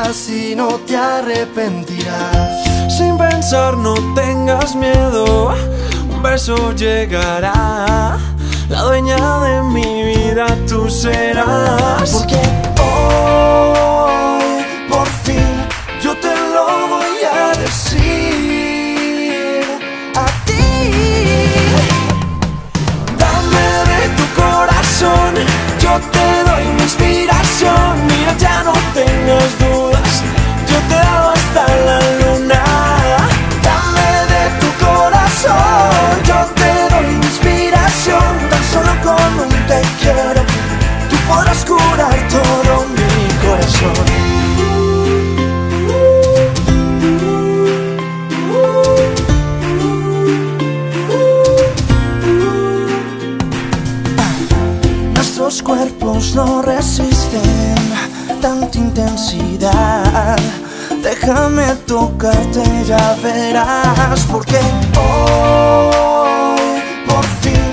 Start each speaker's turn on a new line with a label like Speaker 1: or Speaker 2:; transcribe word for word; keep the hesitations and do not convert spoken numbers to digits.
Speaker 1: así no te arrepentirás.
Speaker 2: Sin pensar, no tengas miedo, un beso llegará. La dueña de mi vida tú serás.
Speaker 1: Porque hoy, por fin, yo te lo voy a decir a ti. Dame de tu corazón, yo te doy mi inspiración. Mira, ya no tengas dudas, yo te he dado hasta la luna. Dame de tu corazón, yo te doy mi inspiración. Tan solo con un te quiero, tú podrás curar todo mi corazón. Nuestros cuerpos no resisten tanta intensidad. Déjame tocarte, ya verás. Porque hoy, por fin,